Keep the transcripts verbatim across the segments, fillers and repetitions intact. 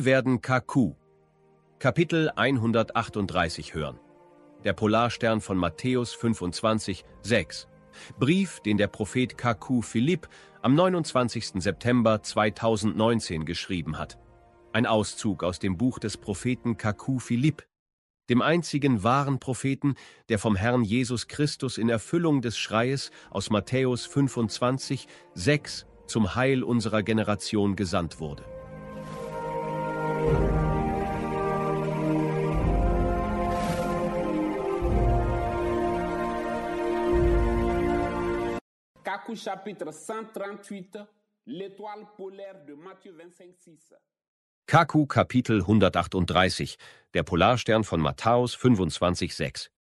werden Kaku, Kapitel hundertachtunddreißig hören. Der Polarstern von Matthäus fünfundzwanzig, sechs. Brief, den der Prophet Kaku Philipp am neunundzwanzigsten September zweitausendneunzehn geschrieben hat. Ein Auszug aus dem Buch des Propheten Kaku Philipp, dem einzigen wahren Propheten, der vom Herrn Jesus Christus in Erfüllung des Schreies aus Matthäus fünfundzwanzig, sechs zum Heil unserer Generation gesandt wurde. Kaku chapitre cent trente-huit, l'étoile polaire de Matthieu vingt-cinq, six. Kaku Kapitel hundertachtunddreißig, der Polarstern von Matthäus fünfundzwanzig, sechs.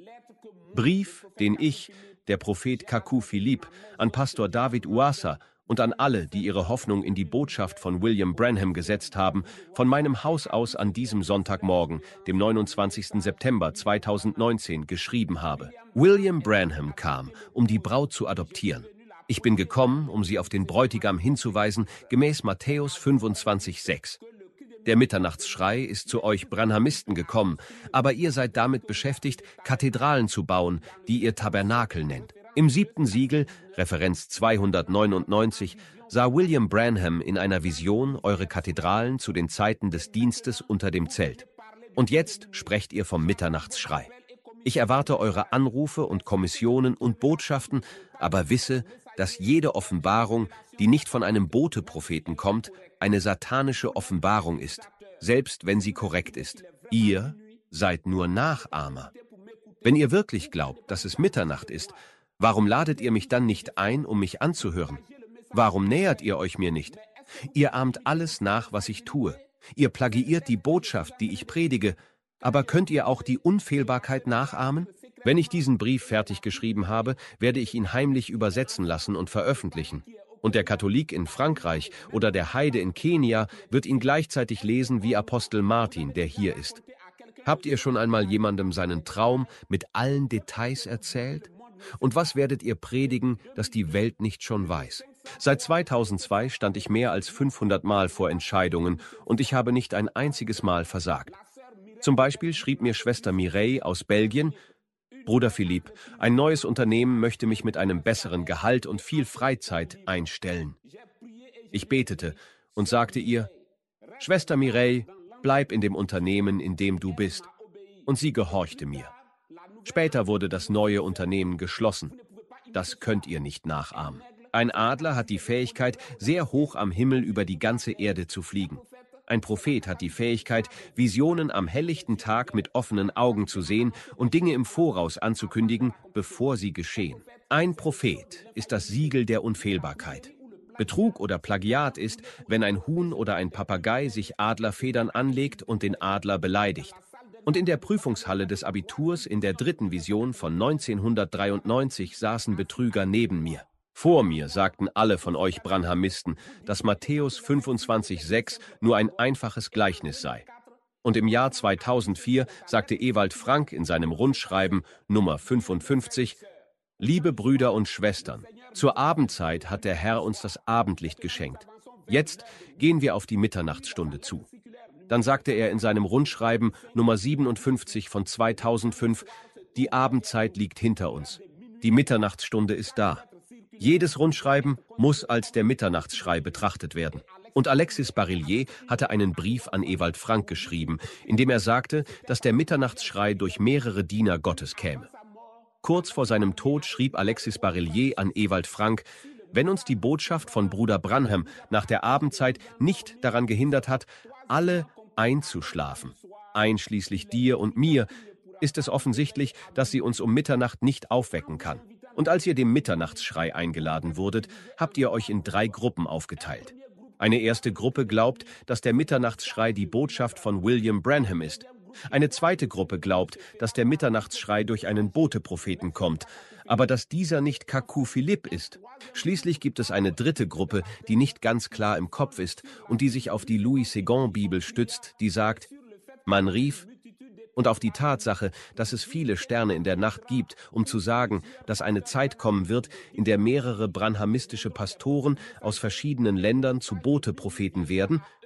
Brief, den ich, der Prophet Kaku Philipp, an Pastor David Uasa und an alle, die ihre Hoffnung in die Botschaft von William Branham gesetzt haben, von meinem Haus aus an diesem Sonntagmorgen, dem neunundzwanzigsten September zweitausendneunzehn, geschrieben habe. William Branham kam, um die Braut zu adoptieren. Ich bin gekommen, um sie auf den Bräutigam hinzuweisen, gemäß Matthäus fünfundzwanzig, sechs. Der Mitternachtsschrei ist zu euch Branhamisten gekommen, aber ihr seid damit beschäftigt, Kathedralen zu bauen, die ihr Tabernakel nennt. Im siebten Siegel, Referenz zweihundertneunundneunzig, sah William Branham in einer Vision eure Kathedralen zu den Zeiten des Dienstes unter dem Zelt. Und jetzt sprecht ihr vom Mitternachtsschrei. Ich erwarte eure Anrufe und Kommissionen und Botschaften, aber wisse, dass jede Offenbarung, die nicht von einem Bote-Propheten kommt, eine satanische Offenbarung ist, selbst wenn sie korrekt ist. Ihr seid nur Nachahmer. Wenn ihr wirklich glaubt, dass es Mitternacht ist, warum ladet ihr mich dann nicht ein, um mich anzuhören? Warum nähert ihr euch mir nicht? Ihr ahmt alles nach, was ich tue. Ihr plagiiert die Botschaft, die ich predige. Aber könnt ihr auch die Unfehlbarkeit nachahmen? Wenn ich diesen Brief fertig geschrieben habe, werde ich ihn heimlich übersetzen lassen und veröffentlichen. Und der Katholik in Frankreich oder der Heide in Kenia wird ihn gleichzeitig lesen wie Apostel Martin, der hier ist. Habt ihr schon einmal jemandem seinen Traum mit allen Details erzählt? Und was werdet ihr predigen, das die Welt nicht schon weiß? Seit zweitausendzwei stand ich mehr als fünfhundert Mal vor Entscheidungen und ich habe nicht ein einziges Mal versagt. Zum Beispiel schrieb mir Schwester Mireille aus Belgien: Bruder Philipp, ein neues Unternehmen möchte mich mit einem besseren Gehalt und viel Freizeit einstellen. Ich betete und sagte ihr: Schwester Mireille, bleib in dem Unternehmen, in dem du bist. Und sie gehorchte mir. Später wurde das neue Unternehmen geschlossen. Das könnt ihr nicht nachahmen. Ein Adler hat die Fähigkeit, sehr hoch am Himmel über die ganze Erde zu fliegen. Ein Prophet hat die Fähigkeit, Visionen am helllichten Tag mit offenen Augen zu sehen und Dinge im Voraus anzukündigen, bevor sie geschehen. Ein Prophet ist das Siegel der Unfehlbarkeit. Betrug oder Plagiat ist, wenn ein Huhn oder ein Papagei sich Adlerfedern anlegt und den Adler beleidigt. Und in der Prüfungshalle des Abiturs in der dritten Vision von neunzehnhundertdreiundneunzig saßen Betrüger neben mir. Vor mir sagten alle von euch Branhamisten, dass Matthäus fünfundzwanzig, sechs nur ein einfaches Gleichnis sei. Und im Jahr zweitausendvier sagte Ewald Frank in seinem Rundschreiben Nummer fünfundfünfzig: Liebe Brüder und Schwestern, zur Abendzeit hat der Herr uns das Abendlicht geschenkt. Jetzt gehen wir auf die Mitternachtsstunde zu. Dann sagte er in seinem Rundschreiben Nummer siebenundfünfzig von zweitausendfünf: Die Abendzeit liegt hinter uns. Die Mitternachtsstunde ist da. Jedes Rundschreiben muss als der Mitternachtsschrei betrachtet werden. Und Alexis Barillier hatte einen Brief an Ewald Frank geschrieben, in dem er sagte, dass der Mitternachtsschrei durch mehrere Diener Gottes käme. Kurz vor seinem Tod schrieb Alexis Barillier an Ewald Frank: Wenn uns die Botschaft von Bruder Branham nach der Abendzeit nicht daran gehindert hat, alle einzuschlafen, einschließlich dir und mir, ist es offensichtlich, dass sie uns um Mitternacht nicht aufwecken kann. Und als ihr dem Mitternachtsschrei eingeladen wurdet, habt ihr euch in drei Gruppen aufgeteilt. Eine erste Gruppe glaubt, dass der Mitternachtsschrei die Botschaft von William Branham ist. Eine zweite Gruppe glaubt, dass der Mitternachtsschrei durch einen Bote-Propheten kommt, aber dass dieser nicht Kaku Philipp ist. Schließlich gibt es eine dritte Gruppe, die nicht ganz klar im Kopf ist und die sich auf die Louis-Segond-Bibel stützt, die sagt: Man rief, und auf die Tatsache, dass es viele Sterne in der Nacht gibt, um zu sagen, dass eine Zeit kommen wird, in der mehrere branhamistische Pastoren aus verschiedenen Ländern zu Bote-Propheten werden,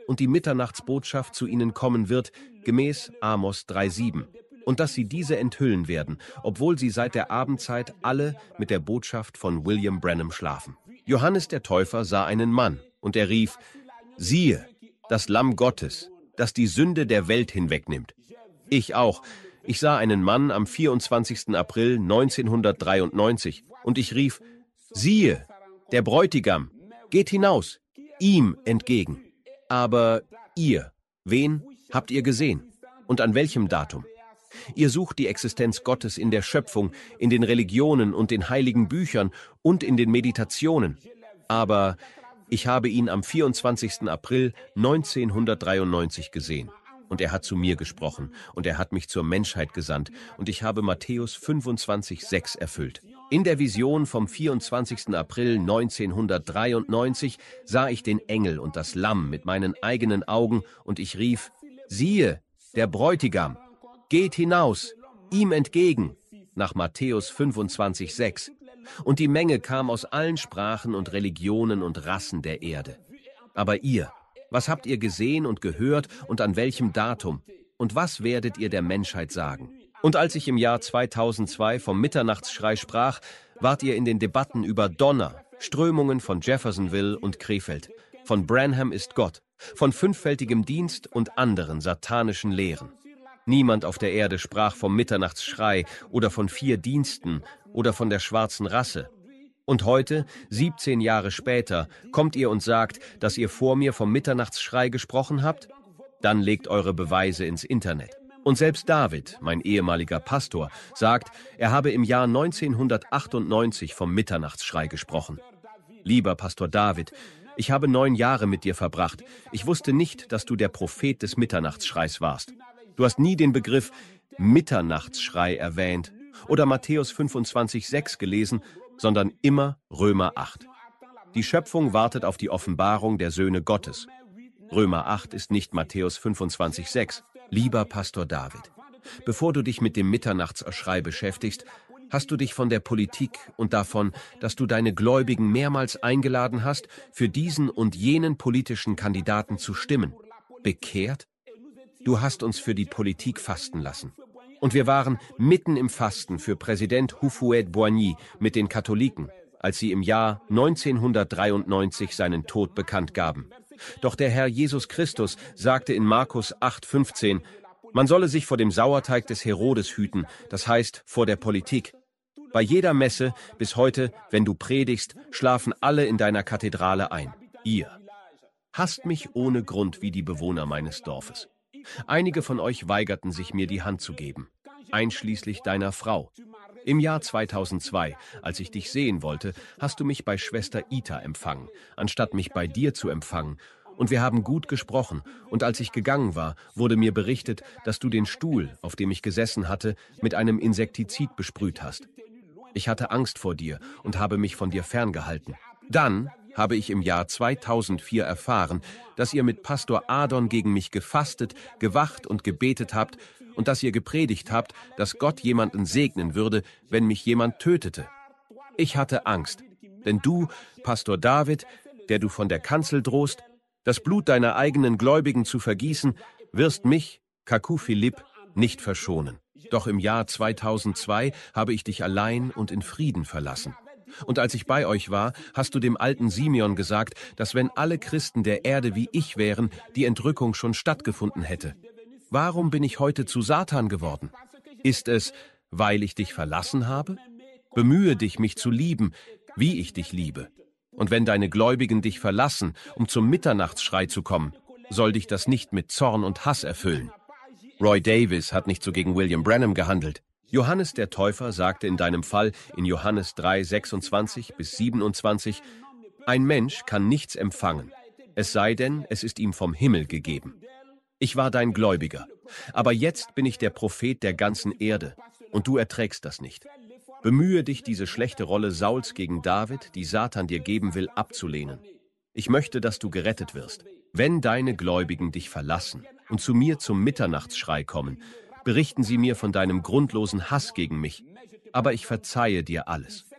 und die Mitternachtsbotschaft zu ihnen kommen wird, gemäß Amos drei sieben, und dass sie diese enthüllen werden, obwohl sie seit der Abendzeit alle mit der Botschaft von William Branham schlafen. Johannes der Täufer sah einen Mann, und er rief: Siehe, das Lamm Gottes, das die Sünde der Welt hinwegnimmt. Ich auch. Ich sah einen Mann am vierundzwanzigsten April neunzehnhundertdreiundneunzig, und ich rief: Siehe, der Bräutigam, geht hinaus, ihm entgegen. Aber ihr, wen habt ihr gesehen? Und an welchem Datum? Ihr sucht die Existenz Gottes in der Schöpfung, in den Religionen und den heiligen Büchern und in den Meditationen. Aber ich habe ihn am vierundzwanzigsten April neunzehnhundertdreiundneunzig gesehen. Und er hat zu mir gesprochen, und er hat mich zur Menschheit gesandt, und ich habe Matthäus fünfundzwanzig sechs erfüllt. In der Vision vom vierundzwanzigsten April neunzehnhundertdreiundneunzig sah ich den Engel und das Lamm mit meinen eigenen Augen, und ich rief: Siehe, der Bräutigam, geht hinaus, ihm entgegen, nach Matthäus fünfundzwanzig sechs. Und die Menge kam aus allen Sprachen und Religionen und Rassen der Erde. Aber ihr, was habt ihr gesehen und gehört und an welchem Datum? Und was werdet ihr der Menschheit sagen? Und als ich im Jahr zweitausendzwei vom Mitternachtsschrei sprach, wart ihr in den Debatten über Donner, Strömungen von Jeffersonville und Krefeld, von Branham ist Gott, von fünffältigem Dienst und anderen satanischen Lehren. Niemand auf der Erde sprach vom Mitternachtsschrei oder von vier Diensten oder von der schwarzen Rasse. Und heute, siebzehn Jahre später, kommt ihr und sagt, dass ihr vor mir vom Mitternachtsschrei gesprochen habt? Dann legt eure Beweise ins Internet. Und selbst David, mein ehemaliger Pastor, sagt, er habe im Jahr neunzehnhundertachtundneunzig vom Mitternachtsschrei gesprochen. Lieber Pastor David, ich habe neun Jahre mit dir verbracht. Ich wusste nicht, dass du der Prophet des Mitternachtsschreis warst. Du hast nie den Begriff Mitternachtsschrei erwähnt oder Matthäus fünfundzwanzig sechs gelesen, sondern immer Römer acht. Die Schöpfung wartet auf die Offenbarung der Söhne Gottes. Römer acht ist nicht Matthäus fünfundzwanzig sechs. Lieber Pastor David, bevor du dich mit dem Mitternachtsschrei beschäftigst, hast du dich von der Politik und davon, dass du deine Gläubigen mehrmals eingeladen hast, für diesen und jenen politischen Kandidaten zu stimmen, bekehrt? Du hast uns für die Politik fasten lassen. Und wir waren mitten im Fasten für Präsident Houphouët-Boigny mit den Katholiken, als sie im Jahr neunzehnhundertdreiundneunzig seinen Tod bekannt gaben. Doch der Herr Jesus Christus sagte in Markus acht fünfzehn, man solle sich vor dem Sauerteig des Herodes hüten, das heißt vor der Politik. Bei jeder Messe bis heute, wenn du predigst, schlafen alle in deiner Kathedrale ein. Ihr hasst mich ohne Grund wie die Bewohner meines Dorfes. Einige von euch weigerten sich, mir die Hand zu geben, einschließlich deiner Frau. Im Jahr zweitausendzwei, als ich dich sehen wollte, hast du mich bei Schwester Ita empfangen, anstatt mich bei dir zu empfangen. Und wir haben gut gesprochen, und als ich gegangen war, wurde mir berichtet, dass du den Stuhl, auf dem ich gesessen hatte, mit einem Insektizid besprüht hast. Ich hatte Angst vor dir und habe mich von dir ferngehalten. Dann habe ich im Jahr zweitausendvier erfahren, dass ihr mit Pastor Adon gegen mich gefastet, gewacht und gebetet habt und dass ihr gepredigt habt, dass Gott jemanden segnen würde, wenn mich jemand tötete. Ich hatte Angst, denn du, Pastor David, der du von der Kanzel drohst, das Blut deiner eigenen Gläubigen zu vergießen, wirst mich, Kaku Philipp, nicht verschonen. Doch im Jahr zweitausendzwei habe ich dich allein und in Frieden verlassen. Und als ich bei euch war, hast du dem alten Simeon gesagt, dass wenn alle Christen der Erde wie ich wären, die Entrückung schon stattgefunden hätte. Warum bin ich heute zu Satan geworden? Ist es, weil ich dich verlassen habe? Bemühe dich, mich zu lieben, wie ich dich liebe. Und wenn deine Gläubigen dich verlassen, um zum Mitternachtsschrei zu kommen, soll dich das nicht mit Zorn und Hass erfüllen. Roy Davis hat nicht so gegen William Branham gehandelt. Johannes der Täufer sagte in deinem Fall in Johannes drei sechsundzwanzig bis siebenundzwanzig, ein Mensch kann nichts empfangen, es sei denn, es ist ihm vom Himmel gegeben. Ich war dein Gläubiger, aber jetzt bin ich der Prophet der ganzen Erde, und du erträgst das nicht. Bemühe dich, diese schlechte Rolle Sauls gegen David, die Satan dir geben will, abzulehnen. Ich möchte, dass du gerettet wirst. Wenn deine Gläubigen dich verlassen und zu mir zum Mitternachtsschrei kommen, berichten sie mir von deinem grundlosen Hass gegen mich, aber ich verzeihe dir alles.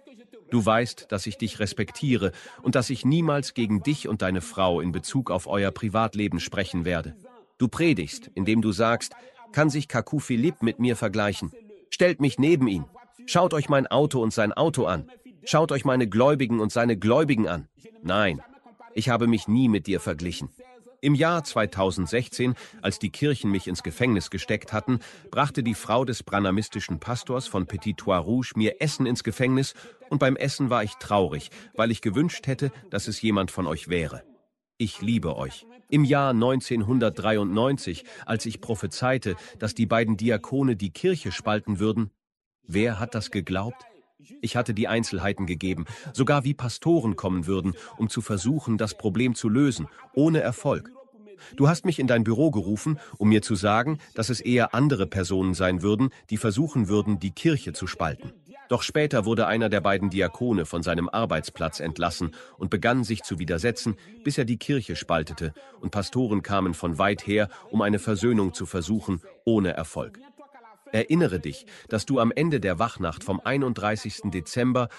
Du weißt, dass ich dich respektiere und dass ich niemals gegen dich und deine Frau in Bezug auf euer Privatleben sprechen werde. Du predigst, indem du sagst, kann sich Kaku Philipp mit mir vergleichen? Stellt mich neben ihn. Schaut euch mein Auto und sein Auto an. Schaut euch meine Gläubigen und seine Gläubigen an. Nein, ich habe mich nie mit dir verglichen. Im Jahr zweitausendsechzehn, als die Kirchen mich ins Gefängnis gesteckt hatten, brachte die Frau des branhamistischen Pastors von Petit Trois Rouges mir Essen ins Gefängnis und beim Essen war ich traurig, weil ich gewünscht hätte, dass es jemand von euch wäre. Ich liebe euch. Im Jahr neunzehnhundertdreiundneunzig, als ich prophezeite, dass die beiden Diakone die Kirche spalten würden, wer hat das geglaubt? Ich hatte die Einzelheiten gegeben, sogar wie Pastoren kommen würden, um zu versuchen, das Problem zu lösen, ohne Erfolg. Du hast mich in dein Büro gerufen, um mir zu sagen, dass es eher andere Personen sein würden, die versuchen würden, die Kirche zu spalten. Doch später wurde einer der beiden Diakone von seinem Arbeitsplatz entlassen und begann sich zu widersetzen, bis er die Kirche spaltete, und Pastoren kamen von weit her, um eine Versöhnung zu versuchen, ohne Erfolg. Erinnere dich, dass du am Ende der Wachnacht vom einunddreißigsten Dezember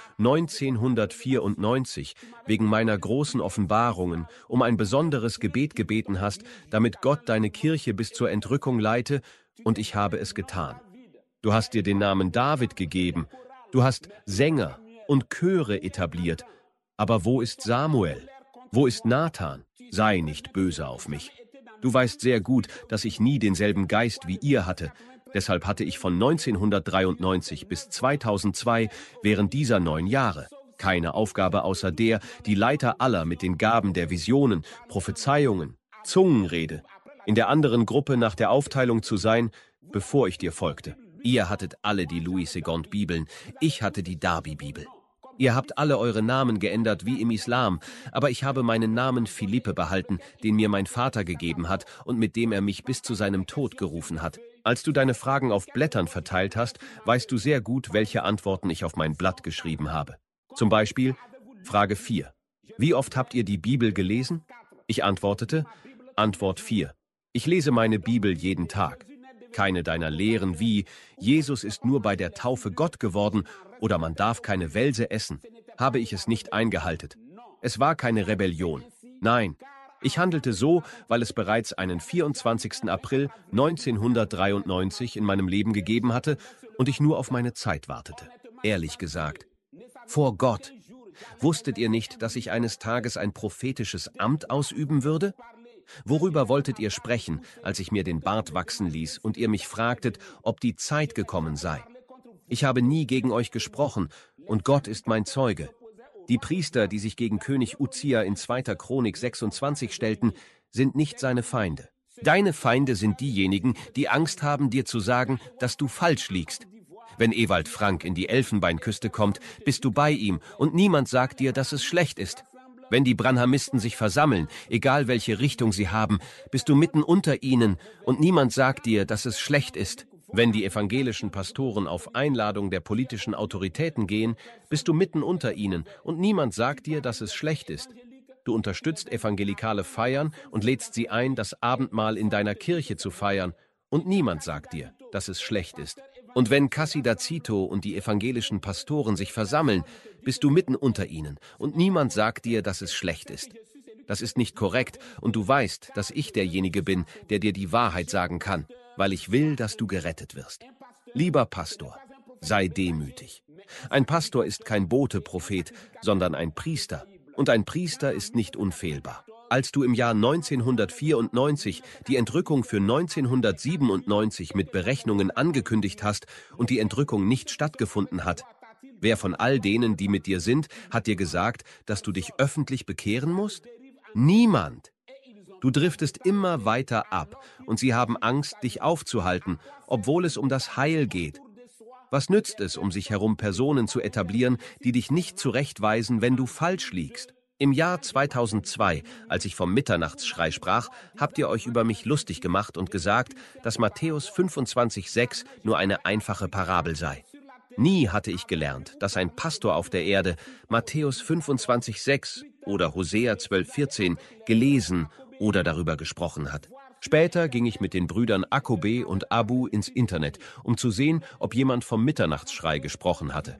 neunzehnhundertvierundneunzig wegen meiner großen Offenbarungen um ein besonderes Gebet gebeten hast, damit Gott deine Kirche bis zur Entrückung leite, und ich habe es getan. Du hast dir den Namen David gegeben, du hast Sänger und Chöre etabliert. Aber wo ist Samuel? Wo ist Nathan? Sei nicht böse auf mich. Du weißt sehr gut, dass ich nie denselben Geist wie ihr hatte. Deshalb hatte ich von neunzehnhundertdreiundneunzig bis zweitausendzwei während dieser neun Jahre keine Aufgabe außer der, die Leiter aller mit den Gaben der Visionen, Prophezeiungen, Zungenrede, in der anderen Gruppe nach der Aufteilung zu sein, bevor ich dir folgte. Ihr hattet alle die Louis-Segond-Bibeln, ich hatte die Darby-Bibel. Ihr habt alle eure Namen geändert wie im Islam, aber ich habe meinen Namen Philippe behalten, den mir mein Vater gegeben hat und mit dem er mich bis zu seinem Tod gerufen hat. Als du deine Fragen auf Blättern verteilt hast, weißt du sehr gut, welche Antworten ich auf mein Blatt geschrieben habe. Zum Beispiel Frage vier. Wie oft habt ihr die Bibel gelesen? Ich antwortete, Antwort vier. Ich lese meine Bibel jeden Tag. Keine deiner Lehren wie, Jesus ist nur bei der Taufe Gott geworden oder man darf keine Welse essen, habe ich es nicht eingehalten. Es war keine Rebellion. Nein, ich handelte so, weil es bereits einen vierundzwanzigsten April neunzehnhundertdreiundneunzig in meinem Leben gegeben hatte und ich nur auf meine Zeit wartete. Ehrlich gesagt. Vor Gott. Wusstet ihr nicht, dass ich eines Tages ein prophetisches Amt ausüben würde? Worüber wolltet ihr sprechen, als ich mir den Bart wachsen ließ und ihr mich fragtet, ob die Zeit gekommen sei? Ich habe nie gegen euch gesprochen, und Gott ist mein Zeuge. Die Priester, die sich gegen König Uzia in zweiter Chronik sechsundzwanzig stellten, sind nicht seine Feinde. Deine Feinde sind diejenigen, die Angst haben, dir zu sagen, dass du falsch liegst. Wenn Ewald Frank in die Elfenbeinküste kommt, bist du bei ihm und niemand sagt dir, dass es schlecht ist. Wenn die Branhamisten sich versammeln, egal welche Richtung sie haben, bist du mitten unter ihnen und niemand sagt dir, dass es schlecht ist. Wenn die evangelischen Pastoren auf Einladung der politischen Autoritäten gehen, bist du mitten unter ihnen und niemand sagt dir, dass es schlecht ist. Du unterstützt evangelikale Feiern und lädst sie ein, das Abendmahl in deiner Kirche zu feiern und niemand sagt dir, dass es schlecht ist. Und wenn Cassida Zito und die evangelischen Pastoren sich versammeln, bist du mitten unter ihnen und niemand sagt dir, dass es schlecht ist. Das ist nicht korrekt und du weißt, dass ich derjenige bin, der dir die Wahrheit sagen kann, weil ich will, dass du gerettet wirst. Lieber Pastor, sei demütig. Ein Pastor ist kein Bote-Prophet, sondern ein Priester. Und ein Priester ist nicht unfehlbar. Als du im Jahr neunzehnhundertvierundneunzig die Entrückung für neunzehnhundertsiebenundneunzig mit Berechnungen angekündigt hast und die Entrückung nicht stattgefunden hat, wer von all denen, die mit dir sind, hat dir gesagt, dass du dich öffentlich bekehren musst? Niemand. Du driftest immer weiter ab und sie haben Angst, dich aufzuhalten, obwohl es um das Heil geht. Was nützt es, um sich herum Personen zu etablieren, die dich nicht zurechtweisen, wenn du falsch liegst? Im Jahr zweitausendzwei, als ich vom Mitternachtsschrei sprach, habt ihr euch über mich lustig gemacht und gesagt, dass Matthäus fünfundzwanzig sechs nur eine einfache Parabel sei. Nie hatte ich gelernt, dass ein Pastor auf der Erde Matthäus fünfundzwanzig sechs oder Hosea zwölf vierzehn gelesen oder darüber gesprochen hat. Später ging ich mit den Brüdern Akobe und Abu ins Internet, um zu sehen, ob jemand vom Mitternachtsschrei gesprochen hatte.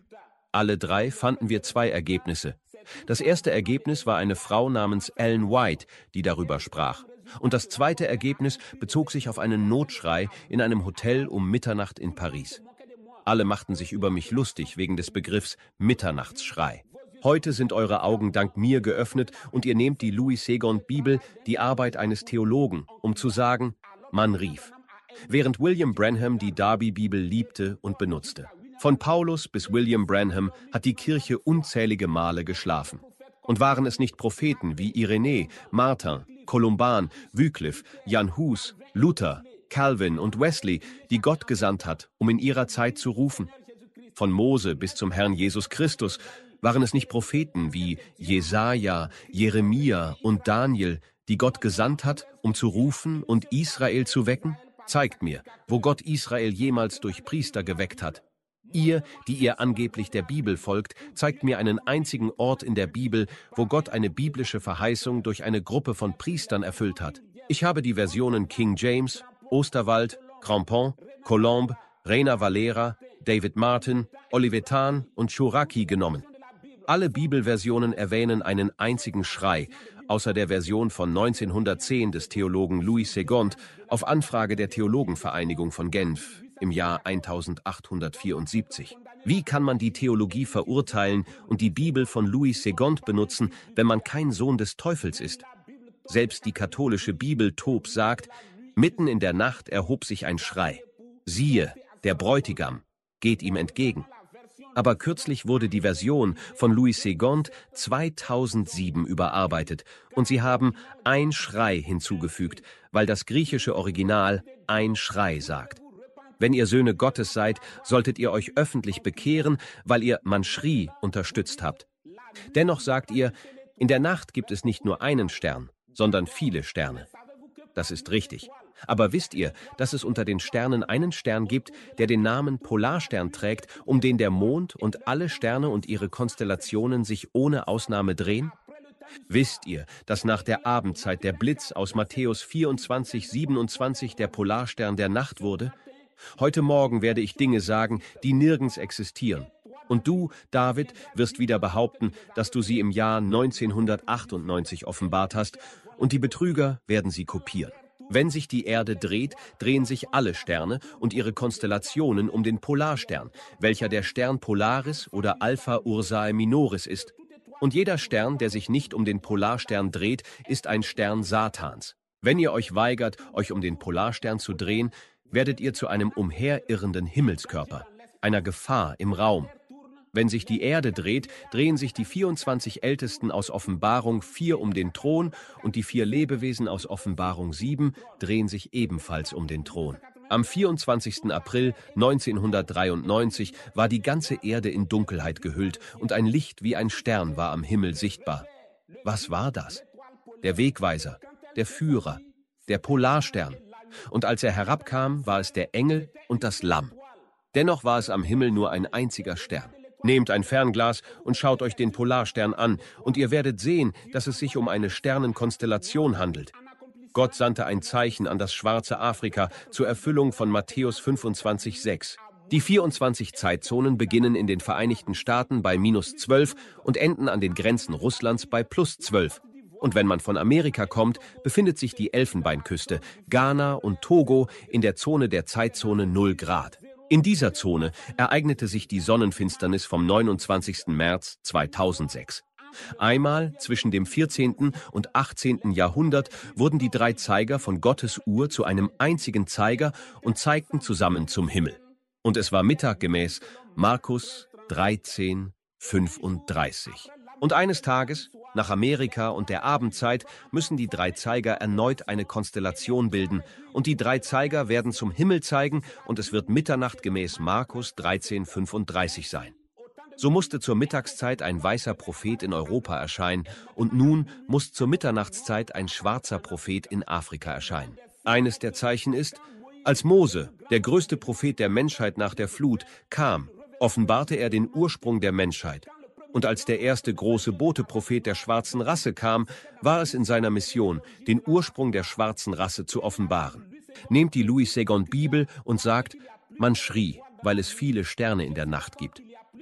Alle drei fanden wir zwei Ergebnisse. Das erste Ergebnis war eine Frau namens Ellen White, die darüber sprach. Und das zweite Ergebnis bezog sich auf einen Notschrei in einem Hotel um Mitternacht in Paris. Alle machten sich über mich lustig wegen des Begriffs Mitternachtsschrei. Heute sind eure Augen dank mir geöffnet und ihr nehmt die Louis Segond Bibel, die Arbeit eines Theologen, um zu sagen, man rief. Während William Branham die Darby-Bibel liebte und benutzte. Von Paulus bis William Branham hat die Kirche unzählige Male geschlafen. Und waren es nicht Propheten wie Irenä, Martin, Columban, Wycliffe, Jan Hus, Luther, Calvin und Wesley, die Gott gesandt hat, um in ihrer Zeit zu rufen? Von Mose bis zum Herrn Jesus Christus waren es nicht Propheten wie Jesaja, Jeremia und Daniel, die Gott gesandt hat, um zu rufen und Israel zu wecken? Zeigt mir, wo Gott Israel jemals durch Priester geweckt hat. Ihr, die ihr angeblich der Bibel folgt, zeigt mir einen einzigen Ort in der Bibel, wo Gott eine biblische Verheißung durch eine Gruppe von Priestern erfüllt hat. Ich habe die Versionen King James, Osterwald, Crampon, Colombe, Reina Valera, David Martin, Olivetan und Chouraki genommen. Alle Bibelversionen erwähnen einen einzigen Schrei, außer der Version von neunzehnhundertzehn des Theologen Louis Segond auf Anfrage der Theologenvereinigung von Genf im Jahr eintausendachthundertvierundsiebzig. Wie kann man die Theologie verurteilen und die Bibel von Louis Segond benutzen, wenn man kein Sohn des Teufels ist? Selbst die katholische Bibel Tob sagt, mitten in der Nacht erhob sich ein Schrei. Siehe, der Bräutigam geht ihm entgegen. Aber kürzlich wurde die Version von Louis Segond zweitausendsieben überarbeitet und sie haben ein Schrei hinzugefügt, weil das griechische Original ein Schrei sagt. Wenn ihr Söhne Gottes seid, solltet ihr euch öffentlich bekehren, weil ihr man schrie unterstützt habt. Dennoch sagt ihr, in der Nacht gibt es nicht nur einen Stern, sondern viele Sterne. Das ist richtig. Aber wisst ihr, dass es unter den Sternen einen Stern gibt, der den Namen Polarstern trägt, um den der Mond und alle Sterne und ihre Konstellationen sich ohne Ausnahme drehen? Wisst ihr, dass nach der Abendzeit der Blitz aus Matthäus vierundzwanzig, siebenundzwanzig der Polarstern der Nacht wurde? Heute Morgen werde ich Dinge sagen, die nirgends existieren. Und du, David, wirst wieder behaupten, dass du sie im Jahr neunzehnhundertachtundneunzig offenbart hast, und die Betrüger werden sie kopieren. Wenn sich die Erde dreht, drehen sich alle Sterne und ihre Konstellationen um den Polarstern, welcher der Stern Polaris oder Alpha Ursae Minoris ist. Und jeder Stern, der sich nicht um den Polarstern dreht, ist ein Stern Satans. Wenn ihr euch weigert, euch um den Polarstern zu drehen, werdet ihr zu einem umherirrenden Himmelskörper, einer Gefahr im Raum. Wenn sich die Erde dreht, drehen sich die vierundzwanzig Ältesten aus Offenbarung vier um den Thron und die vier Lebewesen aus Offenbarung sieben drehen sich ebenfalls um den Thron. Am vierundzwanzigsten April neunzehnhundertdreiundneunzig war die ganze Erde in Dunkelheit gehüllt und ein Licht wie ein Stern war am Himmel sichtbar. Was war das? Der Wegweiser, der Führer, der Polarstern. Und als er herabkam, war es der Engel und das Lamm. Dennoch war es am Himmel nur ein einziger Stern. Nehmt ein Fernglas und schaut euch den Polarstern an, und ihr werdet sehen, dass es sich um eine Sternenkonstellation handelt. Gott sandte ein Zeichen an das schwarze Afrika zur Erfüllung von Matthäus fünfundzwanzig, sechs. Die vierundzwanzig Zeitzonen beginnen in den Vereinigten Staaten bei minus zwölf und enden an den Grenzen Russlands bei plus zwölf. Und wenn man von Amerika kommt, befindet sich die Elfenbeinküste, Ghana und Togo in der Zone der Zeitzone null Grad. In dieser Zone ereignete sich die Sonnenfinsternis vom neunundzwanzigsten März zweitausendsechs. Einmal zwischen dem vierzehnten und achtzehnten Jahrhundert wurden die drei Zeiger von Gottes Uhr zu einem einzigen Zeiger und zeigten zusammen zum Himmel. Und es war Mittag gemäß Markus dreizehn, fünfunddreißig. Und eines Tages, nach Amerika und der Abendzeit, müssen die drei Zeiger erneut eine Konstellation bilden, und die drei Zeiger werden zum Himmel zeigen, und es wird Mitternacht gemäß Markus dreizehn, fünfunddreißig sein. So musste zur Mittagszeit ein weißer Prophet in Europa erscheinen, und nun muss zur Mitternachtszeit ein schwarzer Prophet in Afrika erscheinen. Eines der Zeichen ist, als Mose, der größte Prophet der Menschheit nach der Flut, kam, offenbarte er den Ursprung der Menschheit. Und als der erste große Bote-Prophet der schwarzen Rasse kam, war es in seiner Mission, den Ursprung der schwarzen Rasse zu offenbaren. Nehmt die Louis Segond Bibel und sagt, man schrie, weil es viele Sterne in der Nacht gibt.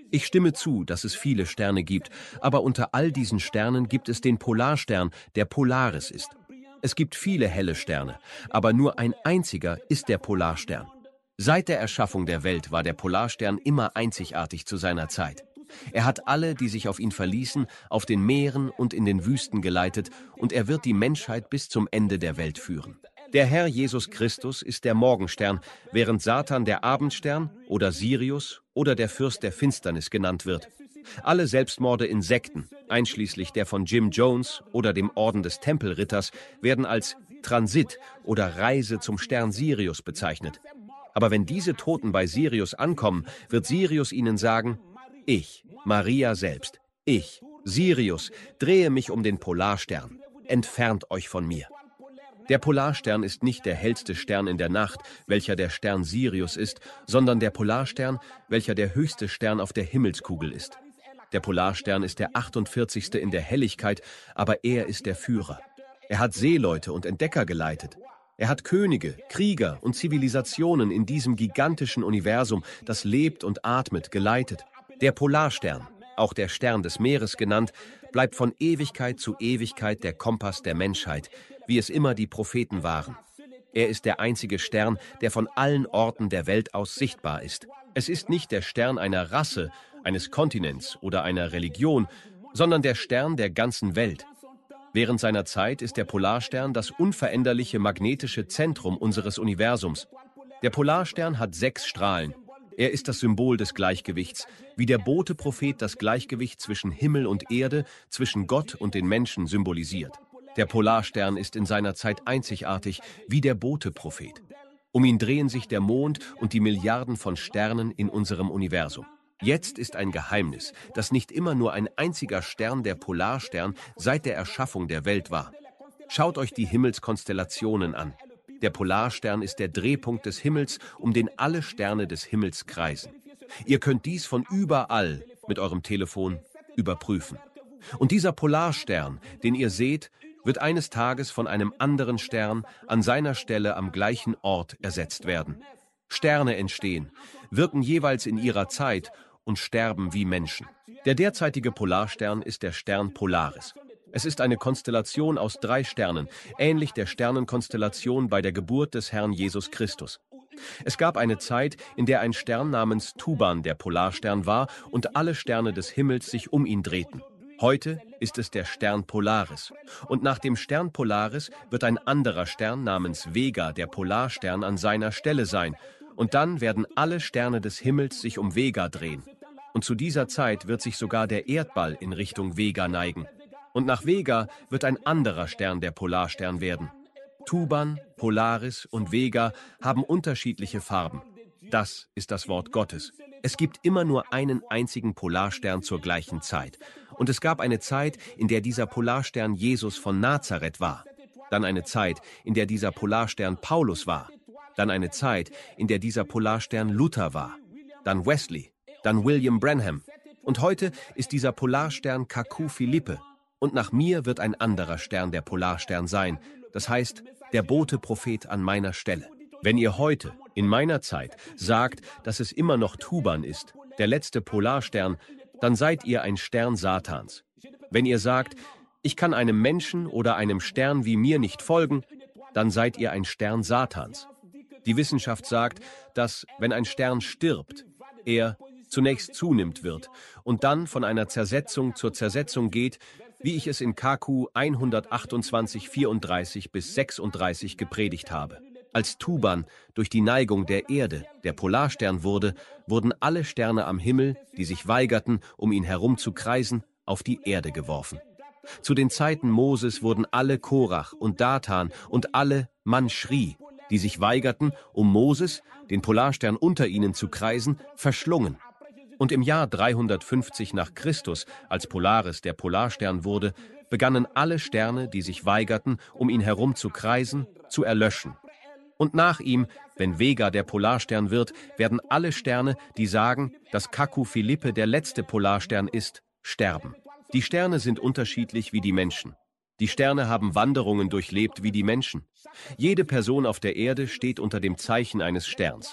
Ich stimme zu, dass es viele Sterne gibt, aber unter all diesen Sternen gibt es den Polarstern, der Polaris ist. Es gibt viele helle Sterne, aber nur ein einziger ist der Polarstern. Seit der Erschaffung der Welt war der Polarstern immer einzigartig zu seiner Zeit. Er hat alle, die sich auf ihn verließen, auf den Meeren und in den Wüsten geleitet, und er wird die Menschheit bis zum Ende der Welt führen. Der Herr Jesus Christus ist der Morgenstern, während Satan der Abendstern oder Sirius oder der Fürst der Finsternis genannt wird. Alle Selbstmorde in Sekten, einschließlich der von Jim Jones oder dem Orden des Tempelritters, werden als Transit oder Reise zum Stern Sirius bezeichnet. Aber wenn diese Toten bei Sirius ankommen, wird Sirius ihnen sagen: Ich, Maria selbst, ich, Sirius, drehe mich um den Polarstern. Entfernt euch von mir. Der Polarstern ist nicht der hellste Stern in der Nacht, welcher der Stern Sirius ist, sondern der Polarstern, welcher der höchste Stern auf der Himmelskugel ist. Der Polarstern ist der achtundvierzigste in der Helligkeit, aber er ist der Führer. Er hat Seeleute und Entdecker geleitet. Er hat Könige, Krieger und Zivilisationen in diesem gigantischen Universum, das lebt und atmet, geleitet. Der Polarstern, auch der Stern des Meeres genannt, bleibt von Ewigkeit zu Ewigkeit der Kompass der Menschheit, wie es immer die Propheten waren. Er ist der einzige Stern, der von allen Orten der Welt aus sichtbar ist. Es ist nicht der Stern einer Rasse, eines Kontinents oder einer Religion, sondern der Stern der ganzen Welt. Während seiner Zeit ist der Polarstern das unveränderliche magnetische Zentrum unseres Universums. Der Polarstern hat sechs Strahlen. Er ist das Symbol des Gleichgewichts, wie der Bote-Prophet das Gleichgewicht zwischen Himmel und Erde, zwischen Gott und den Menschen symbolisiert. Der Polarstern ist in seiner Zeit einzigartig, wie der Bote-Prophet. Um ihn drehen sich der Mond und die Milliarden von Sternen in unserem Universum. Jetzt ist ein Geheimnis, dass nicht immer nur ein einziger Stern der Polarstern seit der Erschaffung der Welt war. Schaut euch die Himmelskonstellationen an. Der Polarstern ist der Drehpunkt des Himmels, um den alle Sterne des Himmels kreisen. Ihr könnt dies von überall mit eurem Telefon überprüfen. Und dieser Polarstern, den ihr seht, wird eines Tages von einem anderen Stern an seiner Stelle am gleichen Ort ersetzt werden. Sterne entstehen, wirken jeweils in ihrer Zeit und sterben wie Menschen. Der derzeitige Polarstern ist der Stern Polaris. Es ist eine Konstellation aus drei Sternen, ähnlich der Sternenkonstellation bei der Geburt des Herrn Jesus Christus. Es gab eine Zeit, in der ein Stern namens Tuban der Polarstern war und alle Sterne des Himmels sich um ihn drehten. Heute ist es der Stern Polaris. Und nach dem Stern Polaris wird ein anderer Stern namens Vega der Polarstern an seiner Stelle sein. Und dann werden alle Sterne des Himmels sich um Vega drehen. Und zu dieser Zeit wird sich sogar der Erdball in Richtung Vega neigen. Und nach Vega wird ein anderer Stern der Polarstern werden. Tuban, Polaris und Vega haben unterschiedliche Farben. Das ist das Wort Gottes. Es gibt immer nur einen einzigen Polarstern zur gleichen Zeit. Und es gab eine Zeit, in der dieser Polarstern Jesus von Nazareth war. Dann eine Zeit, in der dieser Polarstern Paulus war. Dann eine Zeit, in der dieser Polarstern Luther war. Dann Wesley. Dann William Branham. Und heute ist dieser Polarstern Kaku Philippe. Und nach mir wird ein anderer Stern der Polarstern sein. Das heißt, der Bote-Prophet an meiner Stelle. Wenn ihr heute, in meiner Zeit, sagt, dass es immer noch Tuban ist, der letzte Polarstern, dann seid ihr ein Stern Satans. Wenn ihr sagt, ich kann einem Menschen oder einem Stern wie mir nicht folgen, dann seid ihr ein Stern Satans. Die Wissenschaft sagt, dass, wenn ein Stern stirbt, er zunächst zunimmt wird und dann von einer Zersetzung zur Zersetzung geht, wie ich es in K Q hundertachtundzwanzig, vierunddreißig bis sechsunddreißig gepredigt habe. Als Tuban durch die Neigung der Erde der Polarstern wurde, wurden alle Sterne am Himmel, die sich weigerten, um ihn herum zu kreisen, auf die Erde geworfen. Zu den Zeiten Moses wurden alle Korach und Datan und alle Manschri, die sich weigerten, um Moses, den Polarstern unter ihnen zu kreisen, verschlungen. Und im Jahr dreihundertfünfzig nach Christus, als Polaris der Polarstern wurde, begannen alle Sterne, die sich weigerten, um ihn herum zu kreisen, zu erlöschen. Und nach ihm, wenn Vega der Polarstern wird, werden alle Sterne, die sagen, dass Kaku Philippe der letzte Polarstern ist, sterben. Die Sterne sind unterschiedlich wie die Menschen. Die Sterne haben Wanderungen durchlebt wie die Menschen. Jede Person auf der Erde steht unter dem Zeichen eines Sterns.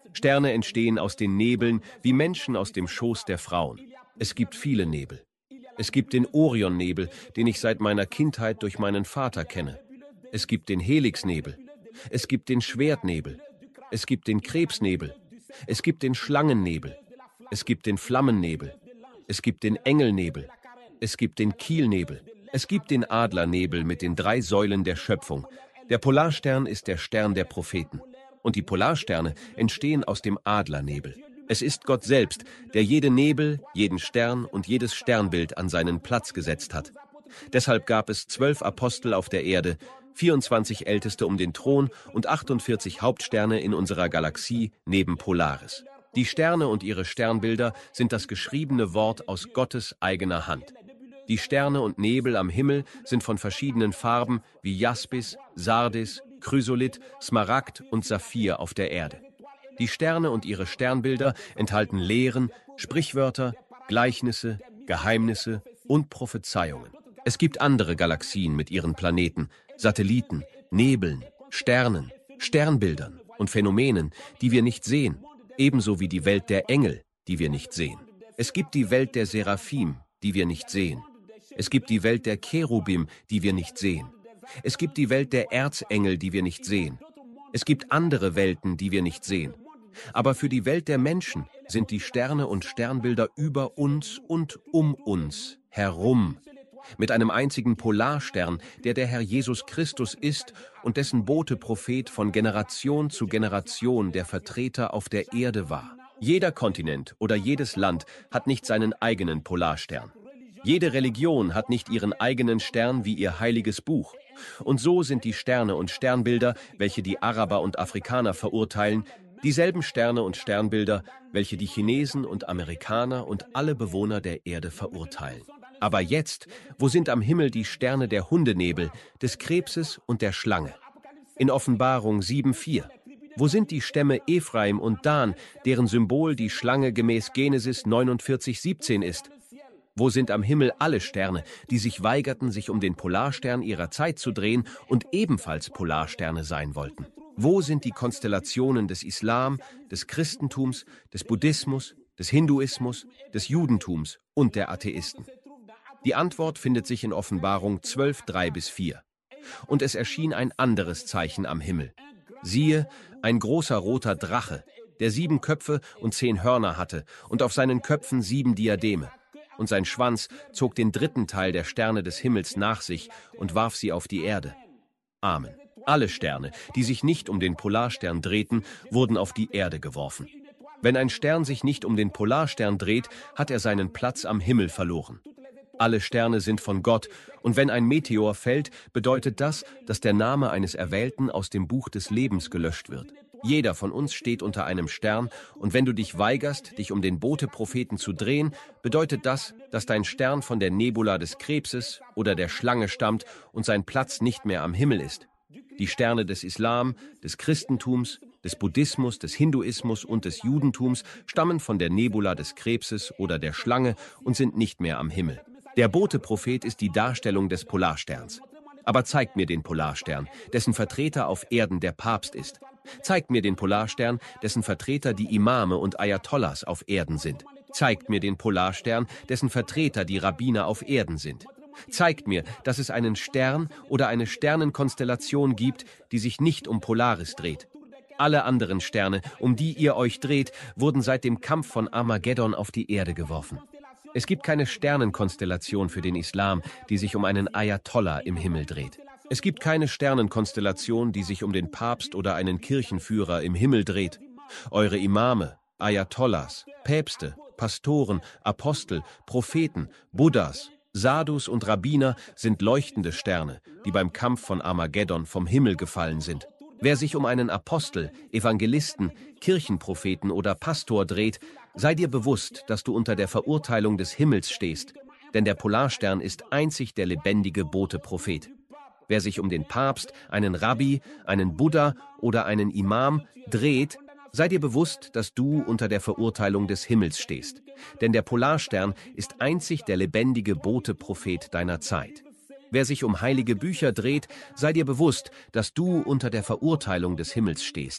Sterne entstehen aus den Nebeln wie Menschen aus dem Schoß der Frauen. Es gibt viele Nebel. Es gibt den Orionnebel, den ich seit meiner Kindheit durch meinen Vater kenne. Es gibt den Helixnebel. Es gibt den Schwertnebel. Es gibt den Krebsnebel. Es gibt den Schlangennebel. Es gibt den Flammennebel. Es gibt den Engelnebel. Es gibt den Kielnebel. Es gibt den Adlernebel mit den drei Säulen der Schöpfung. Der Polarstern ist der Stern der Propheten. Und die Polarsterne entstehen aus dem Adlernebel. Es ist Gott selbst, der jede Nebel, jeden Stern und jedes Sternbild an seinen Platz gesetzt hat. Deshalb gab es zwölf Apostel auf der Erde, vierundzwanzig Älteste um den Thron und achtundvierzig Hauptsterne in unserer Galaxie neben Polaris. Die Sterne und ihre Sternbilder sind das geschriebene Wort aus Gottes eigener Hand. Die Sterne und Nebel am Himmel sind von verschiedenen Farben wie Jaspis, Sardis, Chrysolit, Smaragd und Saphir auf der Erde. Die Sterne und ihre Sternbilder enthalten Lehren, Sprichwörter, Gleichnisse, Geheimnisse und Prophezeiungen. Es gibt andere Galaxien mit ihren Planeten, Satelliten, Nebeln, Sternen, Sternbildern und Phänomenen, die wir nicht sehen, ebenso wie die Welt der Engel, die wir nicht sehen. Es gibt die Welt der Seraphim, die wir nicht sehen. Es gibt die Welt der Cherubim, die wir nicht sehen. Es gibt die Welt der Erzengel, die wir nicht sehen. Es gibt andere Welten, die wir nicht sehen. Aber für die Welt der Menschen sind die Sterne und Sternbilder über uns und um uns herum. Mit einem einzigen Polarstern, der der Herr Jesus Christus ist und dessen Bote Prophet von Generation zu Generation der Vertreter auf der Erde war. Jeder Kontinent oder jedes Land hat nicht seinen eigenen Polarstern. Jede Religion hat nicht ihren eigenen Stern wie ihr heiliges Buch. Und so sind die Sterne und Sternbilder, welche die Araber und Afrikaner verurteilen, dieselben Sterne und Sternbilder, welche die Chinesen und Amerikaner und alle Bewohner der Erde verurteilen. Aber jetzt, wo sind am Himmel die Sterne der Hundenebel, des Krebses und der Schlange? In Offenbarung sieben vier. Wo sind die Stämme Ephraim und Dan, deren Symbol die Schlange gemäß Genesis neunundvierzig siebzehn ist? Wo sind am Himmel alle Sterne, die sich weigerten, sich um den Polarstern ihrer Zeit zu drehen und ebenfalls Polarsterne sein wollten? Wo sind die Konstellationen des Islam, des Christentums, des Buddhismus, des Hinduismus, des Judentums und der Atheisten? Die Antwort findet sich in Offenbarung zwölf drei bis vier. Und es erschien ein anderes Zeichen am Himmel. Siehe, ein großer roter Drache, der sieben Köpfe und zehn Hörner hatte und auf seinen Köpfen sieben Diademe. Und sein Schwanz zog den dritten Teil der Sterne des Himmels nach sich und warf sie auf die Erde. Amen. Alle Sterne, die sich nicht um den Polarstern drehten, wurden auf die Erde geworfen. Wenn ein Stern sich nicht um den Polarstern dreht, hat er seinen Platz am Himmel verloren. Alle Sterne sind von Gott, und wenn ein Meteor fällt, bedeutet das, dass der Name eines Erwählten aus dem Buch des Lebens gelöscht wird. Jeder von uns steht unter einem Stern, und wenn du dich weigerst, dich um den Bote-Propheten zu drehen, bedeutet das, dass dein Stern von der Nebula des Krebses oder der Schlange stammt und sein Platz nicht mehr am Himmel ist. Die Sterne des Islam, des Christentums, des Buddhismus, des Hinduismus und des Judentums stammen von der Nebula des Krebses oder der Schlange und sind nicht mehr am Himmel. Der Bote-Prophet ist die Darstellung des Polarsterns. Aber zeigt mir den Polarstern, dessen Vertreter auf Erden der Papst ist. Zeigt mir den Polarstern, dessen Vertreter die Imame und Ayatollahs auf Erden sind. Zeigt mir den Polarstern, dessen Vertreter die Rabbiner auf Erden sind. Zeigt mir, dass es einen Stern oder eine Sternenkonstellation gibt, die sich nicht um Polaris dreht. Alle anderen Sterne, um die ihr euch dreht, wurden seit dem Kampf von Armageddon auf die Erde geworfen. Es gibt keine Sternenkonstellation für den Islam, die sich um einen Ayatollah im Himmel dreht. Es gibt keine Sternenkonstellation, die sich um den Papst oder einen Kirchenführer im Himmel dreht. Eure Imame, Ayatollahs, Päpste, Pastoren, Apostel, Propheten, Buddhas, Sadhus und Rabbiner sind leuchtende Sterne, die beim Kampf von Armageddon vom Himmel gefallen sind. Wer sich um einen Apostel, Evangelisten, Kirchenpropheten oder Pastor dreht, sei dir bewusst, dass du unter der Verurteilung des Himmels stehst, denn der Polarstern ist einzig der lebendige Bote-Prophet. Wer sich um den Papst, einen Rabbi, einen Buddha oder einen Imam dreht, sei dir bewusst, dass du unter der Verurteilung des Himmels stehst, denn der Polarstern ist einzig der lebendige Bote-Prophet deiner Zeit. Wer sich um heilige Bücher dreht, sei dir bewusst, dass du unter der Verurteilung des Himmels stehst.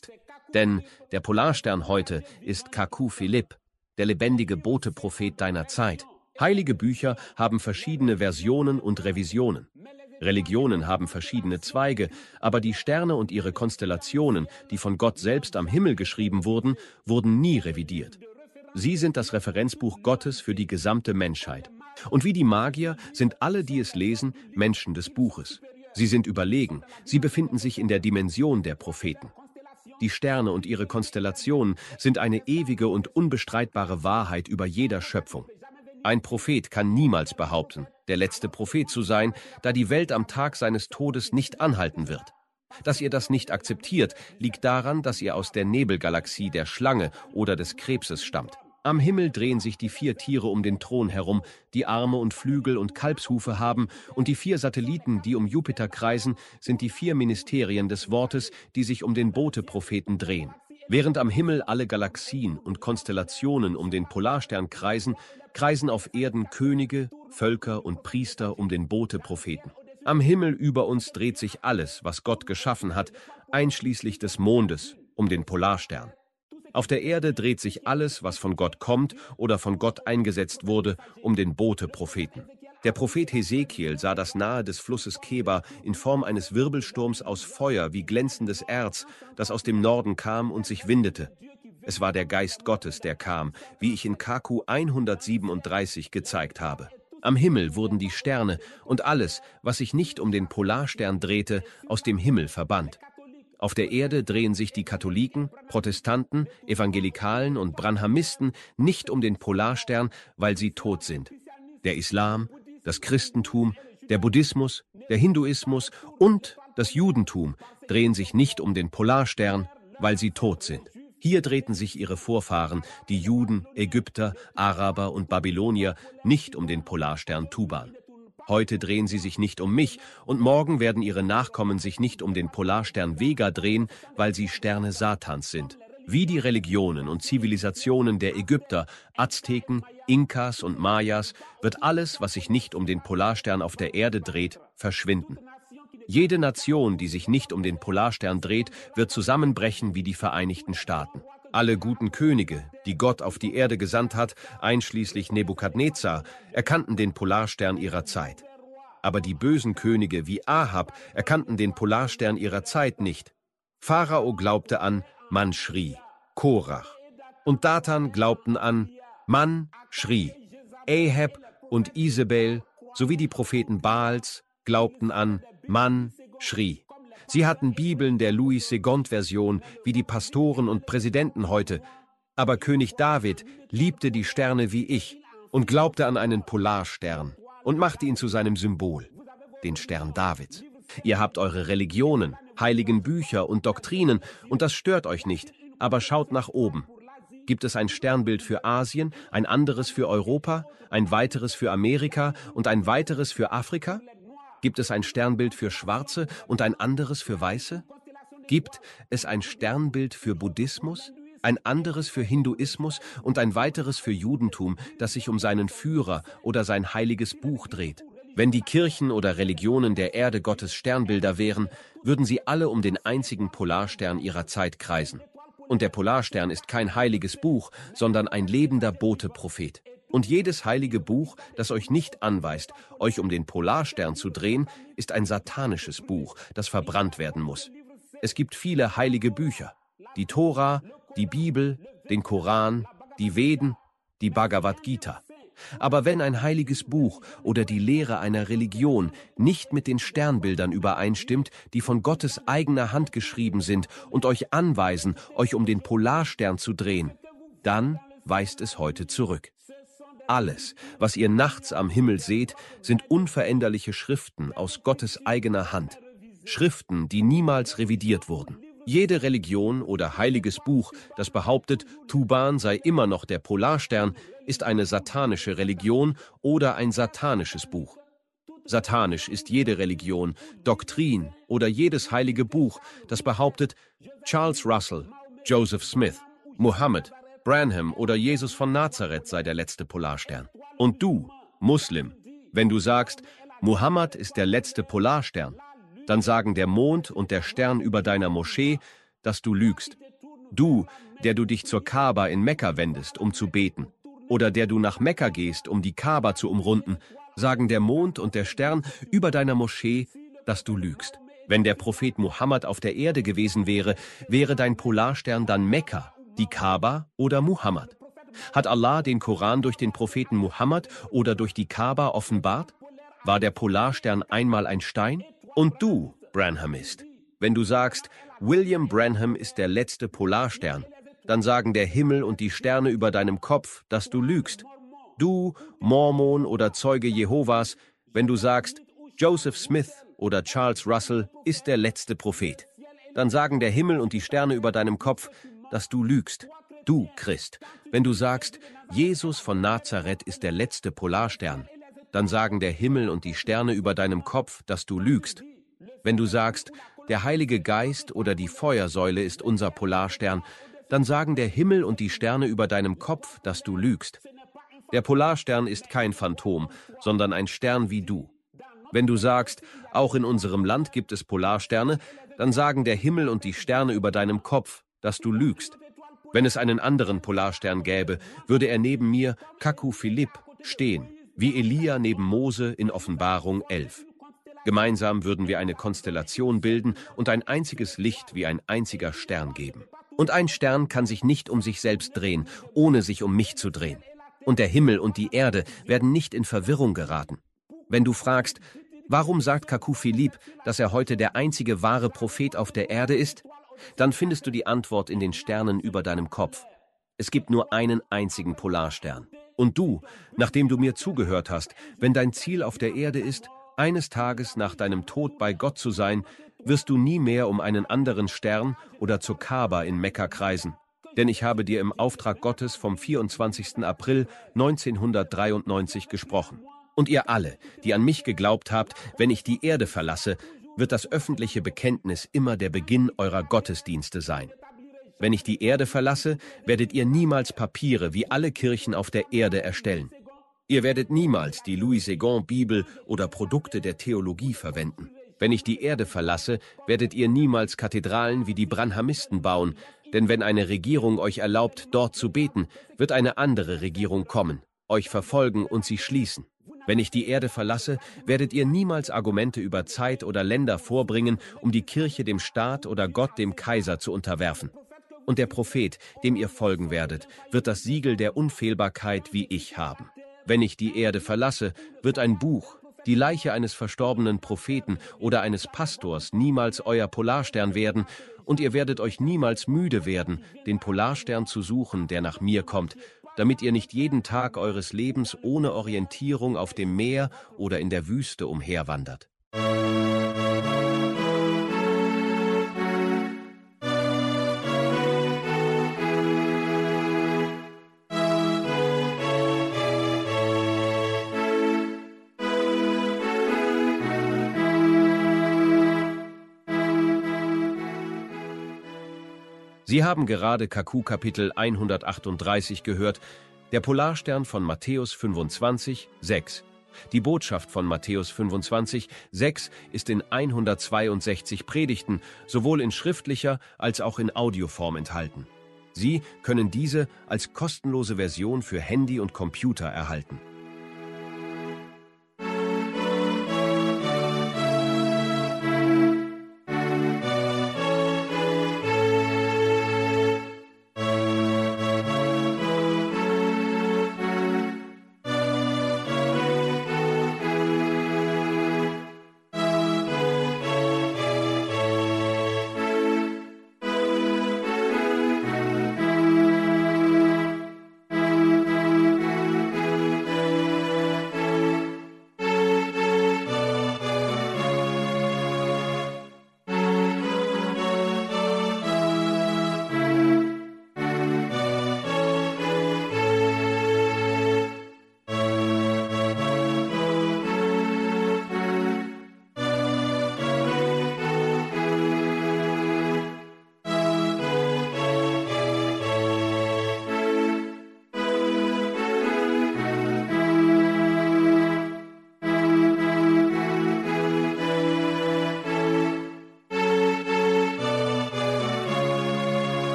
Denn der Polarstern heute ist Kaku Philipp, der lebendige Bote-Prophet deiner Zeit. Heilige Bücher haben verschiedene Versionen und Revisionen. Religionen haben verschiedene Zweige, aber die Sterne und ihre Konstellationen, die von Gott selbst am Himmel geschrieben wurden, wurden nie revidiert. Sie sind das Referenzbuch Gottes für die gesamte Menschheit. Und wie die Magier sind alle, die es lesen, Menschen des Buches. Sie sind überlegen, sie befinden sich in der Dimension der Propheten. Die Sterne und ihre Konstellationen sind eine ewige und unbestreitbare Wahrheit über jeder Schöpfung. Ein Prophet kann niemals behaupten, der letzte Prophet zu sein, da die Welt am Tag seines Todes nicht anhalten wird. Dass ihr das nicht akzeptiert, liegt daran, dass ihr aus der Nebelgalaxie der Schlange oder des Krebses stammt. Am Himmel drehen sich die vier Tiere um den Thron herum, die Arme und Flügel und Kalbshufe haben, und die vier Satelliten, die um Jupiter kreisen, sind die vier Ministerien des Wortes, die sich um den Bote-Propheten drehen. Während am Himmel alle Galaxien und Konstellationen um den Polarstern kreisen, kreisen auf Erden Könige, Völker und Priester um den Bote-Propheten. Am Himmel über uns dreht sich alles, was Gott geschaffen hat, einschließlich des Mondes, um den Polarstern. Auf der Erde dreht sich alles, was von Gott kommt oder von Gott eingesetzt wurde, um den Bote-Propheten. Der Prophet Hesekiel sah das nahe des Flusses Kebar in Form eines Wirbelsturms aus Feuer wie glänzendes Erz, das aus dem Norden kam und sich windete. Es war der Geist Gottes, der kam, wie ich in Kaku hundertsiebenunddreißig gezeigt habe. Am Himmel wurden die Sterne und alles, was sich nicht um den Polarstern drehte, aus dem Himmel verbannt. Auf der Erde drehen sich die Katholiken, Protestanten, Evangelikalen und Branhamisten nicht um den Polarstern, weil sie tot sind. Der Islam, das Christentum, der Buddhismus, der Hinduismus und das Judentum drehen sich nicht um den Polarstern, weil sie tot sind. Hier drehten sich ihre Vorfahren, die Juden, Ägypter, Araber und Babylonier, nicht um den Polarstern Tuban. Heute drehen sie sich nicht um mich und morgen werden ihre Nachkommen sich nicht um den Polarstern Vega drehen, weil sie Sterne Satans sind. Wie die Religionen und Zivilisationen der Ägypter, Azteken, Inkas und Mayas wird alles, was sich nicht um den Polarstern auf der Erde dreht, verschwinden. Jede Nation, die sich nicht um den Polarstern dreht, wird zusammenbrechen wie die Vereinigten Staaten. Alle guten Könige, die Gott auf die Erde gesandt hat, einschließlich Nebukadnezar, erkannten den Polarstern ihrer Zeit. Aber die bösen Könige wie Ahab erkannten den Polarstern ihrer Zeit nicht. Pharao glaubte an Man Shri, Korach. Und Datan glaubten an Man Shri. Ahab und Isabel sowie die Propheten Baals glaubten an Man Shri. Sie hatten Bibeln der Louis-Segond-Version wie die Pastoren und Präsidenten heute. Aber König David liebte die Sterne wie ich und glaubte an einen Polarstern und machte ihn zu seinem Symbol, den Stern Davids. Ihr habt eure Religionen, heiligen Bücher und Doktrinen und das stört euch nicht, aber schaut nach oben. Gibt es ein Sternbild für Asien, ein anderes für Europa, ein weiteres für Amerika und ein weiteres für Afrika? Gibt es ein Sternbild für Schwarze und ein anderes für Weiße? Gibt es ein Sternbild für Buddhismus, ein anderes für Hinduismus und ein weiteres für Judentum, das sich um seinen Führer oder sein heiliges Buch dreht? Wenn die Kirchen oder Religionen der Erde Gottes Sternbilder wären, würden sie alle um den einzigen Polarstern ihrer Zeit kreisen. Und der Polarstern ist kein heiliges Buch, sondern ein lebender Bote-Prophet. Und jedes heilige Buch, das euch nicht anweist, euch um den Polarstern zu drehen, ist ein satanisches Buch, das verbrannt werden muss. Es gibt viele heilige Bücher. Die Tora, die Bibel, den Koran, die Veden, die Bhagavad Gita. Aber wenn ein heiliges Buch oder die Lehre einer Religion nicht mit den Sternbildern übereinstimmt, die von Gottes eigener Hand geschrieben sind und euch anweisen, euch um den Polarstern zu drehen, dann weist es heute zurück. Alles, was ihr nachts am Himmel seht, sind unveränderliche Schriften aus Gottes eigener Hand. Schriften, die niemals revidiert wurden. Jede Religion oder heiliges Buch, das behauptet, Tuban sei immer noch der Polarstern, ist eine satanische Religion oder ein satanisches Buch. Satanisch ist jede Religion, Doktrin oder jedes heilige Buch, das behauptet, Charles Russell, Joseph Smith, Mohammed, Branham oder Jesus von Nazareth sei der letzte Polarstern. Und du, Muslim, wenn du sagst, Muhammad ist der letzte Polarstern, dann sagen der Mond und der Stern über deiner Moschee, dass du lügst. Du, der du dich zur Kaaba in Mekka wendest, um zu beten, oder der du nach Mekka gehst, um die Kaaba zu umrunden, sagen der Mond und der Stern über deiner Moschee, dass du lügst. Wenn der Prophet Muhammad auf der Erde gewesen wäre, wäre dein Polarstern dann Mekka, die Kaaba oder Muhammad. Hat Allah den Koran durch den Propheten Muhammad oder durch die Kaaba offenbart? War der Polarstern einmal ein Stein? Und du, Branhamist, wenn du sagst, William Branham ist der letzte Polarstern, dann sagen der Himmel und die Sterne über deinem Kopf, dass du lügst. Du, Mormon oder Zeuge Jehovas, wenn du sagst, Joseph Smith oder Charles Russell ist der letzte Prophet, dann sagen der Himmel und die Sterne über deinem Kopf, dass du lügst. Du, Christ, wenn du sagst, Jesus von Nazareth ist der letzte Polarstern, dann sagen der Himmel und die Sterne über deinem Kopf, dass du lügst. Wenn du sagst, der Heilige Geist oder die Feuersäule ist unser Polarstern, dann sagen der Himmel und die Sterne über deinem Kopf, dass du lügst. Der Polarstern ist kein Phantom, sondern ein Stern wie du. Wenn du sagst, auch in unserem Land gibt es Polarsterne, dann sagen der Himmel und die Sterne über deinem Kopf, dass du lügst. Wenn es einen anderen Polarstern gäbe, würde er neben mir, Kaku Philipp, stehen, wie Elia neben Mose in Offenbarung elf. Gemeinsam würden wir eine Konstellation bilden und ein einziges Licht wie ein einziger Stern geben. Und ein Stern kann sich nicht um sich selbst drehen, ohne sich um mich zu drehen. Und der Himmel und die Erde werden nicht in Verwirrung geraten. Wenn du fragst, warum sagt Kaku Philipp, dass er heute der einzige wahre Prophet auf der Erde ist, dann findest du die Antwort in den Sternen über deinem Kopf. Es gibt nur einen einzigen Polarstern. Und du, nachdem du mir zugehört hast, wenn dein Ziel auf der Erde ist, eines Tages nach deinem Tod bei Gott zu sein, wirst du nie mehr um einen anderen Stern oder zur Kaaba in Mekka kreisen. Denn ich habe dir im Auftrag Gottes vom vierundzwanzigsten April neunzehnhundertdreiundneunzig gesprochen. Und ihr alle, die an mich geglaubt habt, wenn ich die Erde verlasse, wird das öffentliche Bekenntnis immer der Beginn eurer Gottesdienste sein. Wenn ich die Erde verlasse, werdet ihr niemals Papiere wie alle Kirchen auf der Erde erstellen. Ihr werdet niemals die Louis Segond Bibel oder Produkte der Theologie verwenden. Wenn ich die Erde verlasse, werdet ihr niemals Kathedralen wie die Branhamisten bauen, denn wenn eine Regierung euch erlaubt, dort zu beten, wird eine andere Regierung kommen, euch verfolgen und sie schließen. Wenn ich die Erde verlasse, werdet ihr niemals Argumente über Zeit oder Länder vorbringen, um die Kirche dem Staat oder Gott dem Kaiser zu unterwerfen. Und der Prophet, dem ihr folgen werdet, wird das Siegel der Unfehlbarkeit wie ich haben. Wenn ich die Erde verlasse, wird ein Buch, die Leiche eines verstorbenen Propheten oder eines Pastors niemals euer Polarstern werden, und ihr werdet euch niemals müde werden, den Polarstern zu suchen, der nach mir kommt, damit ihr nicht jeden Tag eures Lebens ohne Orientierung auf dem Meer oder in der Wüste umherwandert. Sie haben gerade Kaku Kapitel hundertachtunddreißig gehört, der Polarstern von Matthäus fünfundzwanzig, sechs. Die Botschaft von Matthäus fünfundzwanzig, sechs ist in hundertzweiundsechzig Predigten, sowohl in schriftlicher als auch in Audioform enthalten. Sie können diese als kostenlose Version für Handy und Computer erhalten.